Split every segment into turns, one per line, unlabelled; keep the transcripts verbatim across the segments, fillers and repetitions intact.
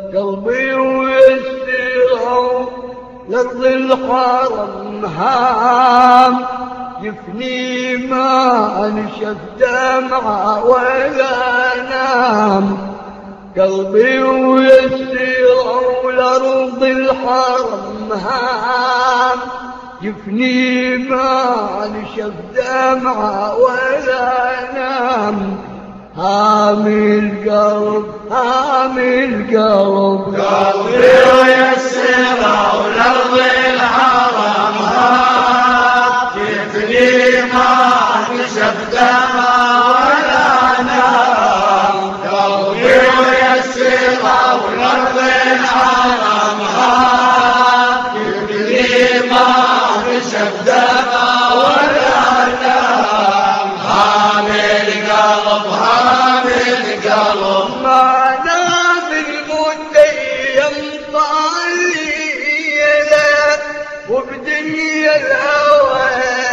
قلبي ويسره لأرض الحرم هام يفني ما انشف دمعه ولا نام. قلبي ويسره لأرض الحرم هام يفني ما انشف دمعه ولا نام. هامي القلب هامي القلب
قلبي ويسره ولأرض الحرم هام يفني ما نشف دمعه ولا نام. قلبي ويسره ولأرض الحرم هام يفني ما نشف دمعه ولا نام. هامي القلب هامي القلب
ما نام المتيم طاليله وبدنيا الهوى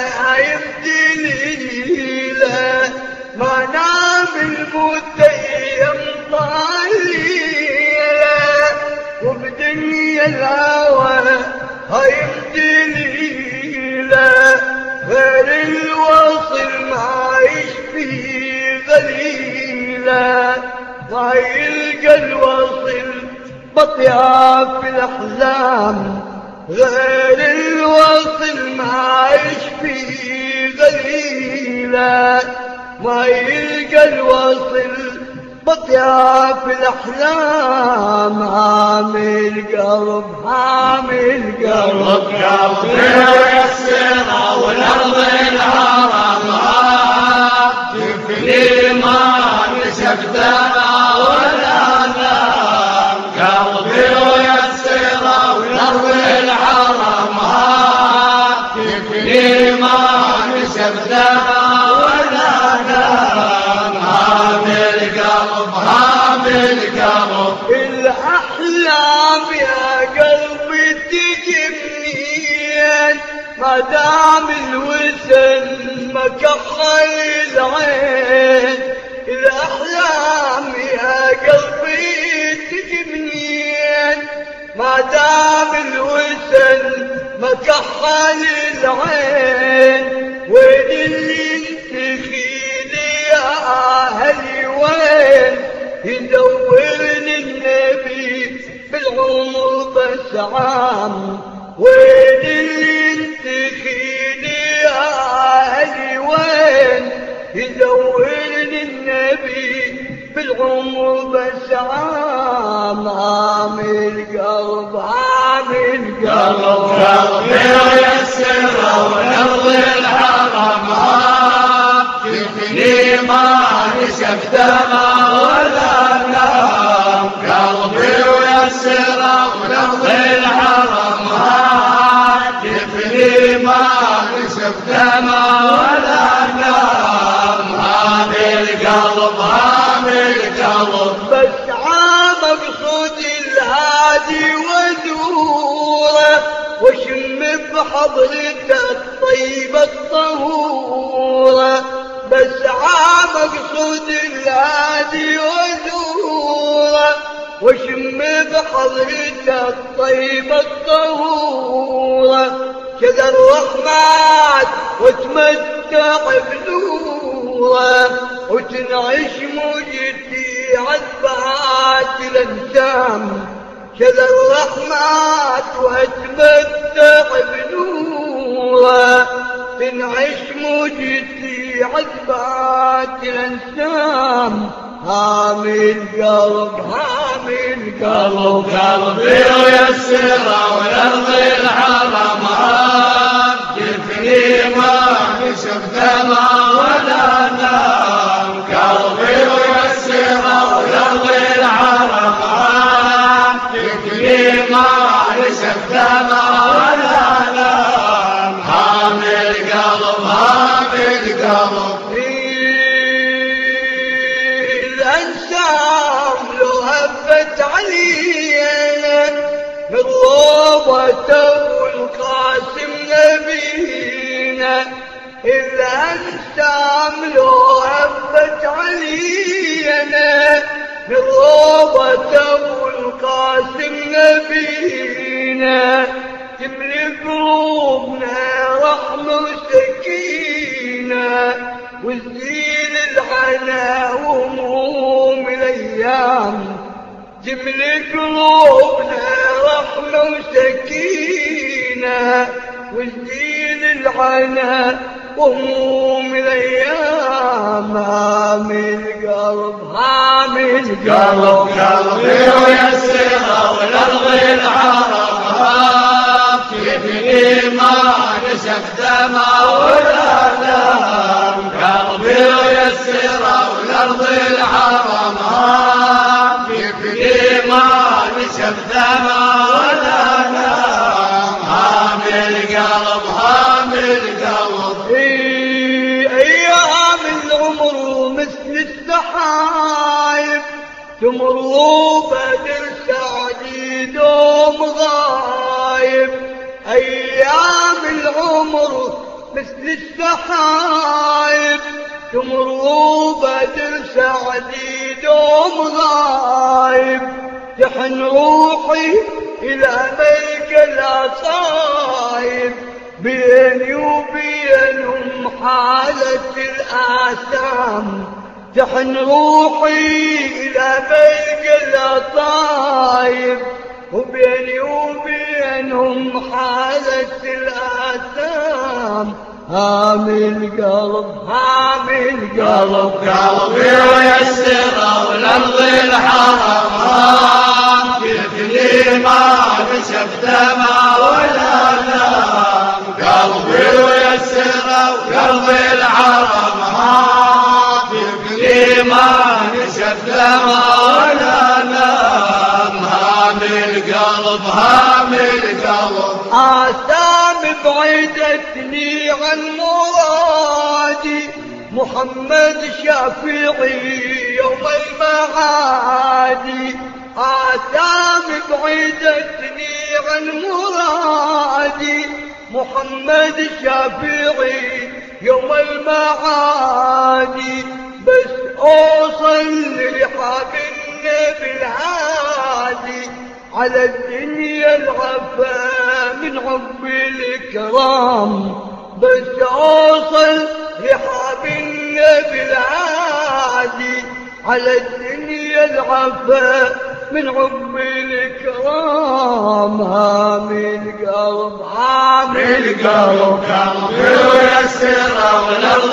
يبدلي له. ما نام المتيم طاليله وبدنيا الهوى يبدلي له. غير الوصل ما يشفي ذليله ما يلقى الوصل بطياف الأحلام. غير الوصل ما يشفي ذليله ما يلقى الوصل بطياف الأحلام. هامي القلب هامي القلب
قلبي ويسره ولأرض الحرم هام يفني ما نشف دمعه ولا نام. قلبي ويسره ولأرض الحرم هام يفني ما نشف دمعه ولا نام. هامي القلب هامي القلب
الأحلام يا قلبي تجي منين ما دام الوسن مكحل العين. الأحلام يا قلبي تجي منين ما دام الوسن مكحل العين. وين اللي انتخيلي يا أهلي وين يدورني النبي بالعمر بس عام. وين اللي انتخيلي يا أهلي وين يدورني النبي بالعمر بس عام. هامي القلب هامي القلب
قلبي ويسره ولأرض الحرم هام يفني ما نشف دمعه ولا نام. قلبي ويسره ولأرض الحرم هام يفني ما نشف دمعه ولا نام. هامي القلب هامي القلب
بس عام اقصد الهادي ودوره واشم بحضرته الطيبه الطهوره. بس عام اقصد الهادي ودوره واشم بحضرته الطيبه الطهوره. كذا الرحمن وتمتع بنوره وتنعش موجتي عذبات الانسام. كذا الرحمن وتمتع بنوره تنعش موجتي عذبات الانسام. هامي القلب هامي القلب
قلبي ويسره ولأرض الحرم هام يفني ما نشف دمعه ولا نام. قلبي ويسره ولأرض الحرم هام يفني ما نشف دمعه ولا نام. هامي القلب هامي القلب
الأنسام لو هبت علينا من روضته والقاسم نبينا. الأنسام لو هبت علينا من روضته والقاسم جمل قلوبنا رحمة وسكينة وجديد العنا وهموم الايام. هامل قلب هامل قلب
قلبي ويسرها والارض العرب كيفني ما نشف دمع ولا دم. قلبي ويسرها والارض العرب كيفني ما نشف دمع ولا دم. هامل قلب هامل قلب.
ايام العمر مثل السحايب تمر وبدر سعدي دوم غايب. ايام العمر مثل السحايب تمر وبدر سعدي دوم غايب. تحن روحي الى ملك الاصايب بيني وبينهم حالة الآثام. تحن روحي إلى ملك الأطايب وبيني وبينهم حالة الآثام. هامل قلب هامل قلب
قلبي ويسرها والأرض الحرام كيفني ما نشف دمع ولا دم. قلبي ويسرها وقلب الحرام كيفني ما نشف دمع ولا دم. هامل قلب هامل قلب.
آثام بعيدتني عن مرادي محمد شافعي يوم المعادي. آثام بعيدتني عن مرادي محمد شافعي يوم المعادي. بس أوصل لرحاب النبي الهادي على الدنيا العفا من حب الكرام. بس أوصل رحاب النبي الهادي على الدنيا العفا من حب الكرام. هامل قلب هامل قلب.
قلبي ويسرها والأرض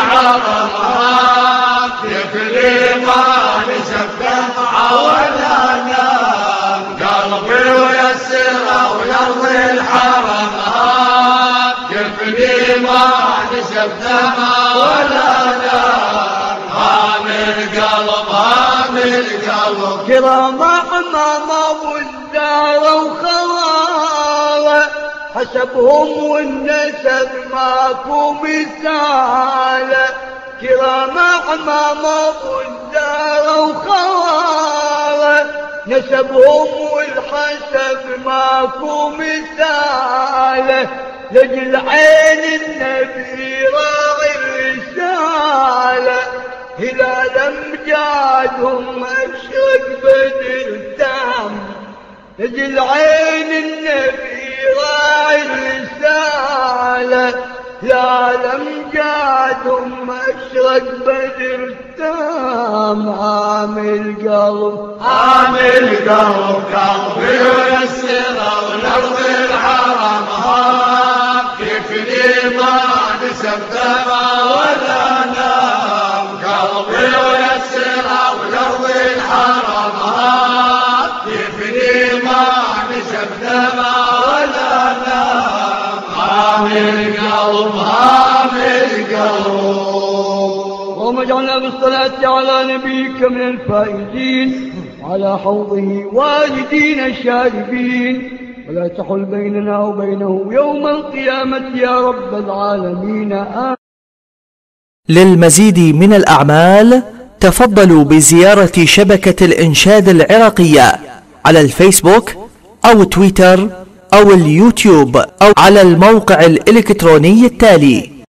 العرب كيفني ما نشف دمع ولا دم. قلبي ويسرها والأرض الحرم كيفني ما نشف دمع ولا دم. هامل قلب هامل قلب.
كرام أمامه والدار وخواره حسبهم والنسب ماكو مثاله. كرام أمامه والدار وخواره نسبهم والحسب ماكو مثاله. لجل عين النبي راعي الرسالة هلال امجادهم اشرق بدر تام. لجل عين النبي راعي الرسالة هلال امجادهم اشرق بدر تام. هامل قلب
هامل قلب. قلبي ويسرها والأرض الحرم كيفني ما نشف دمع ولا نام. قلبي ويسرها والأرض الحرم كيفني ما نشف دمع ولا نام. هامل قلب هامل قلب.
اللهم اجعلنا بالصلاة على نبيك من الفائزين على حوضه والدين الشاربين ولا تحل بيننا وبينه يوم القيامة يا رب العالمين. آمين.
للمزيد من الأعمال تفضلوا بزيارة شبكة الإنشاد العراقية على الفيسبوك أو تويتر أو اليوتيوب أو على الموقع الإلكتروني التالي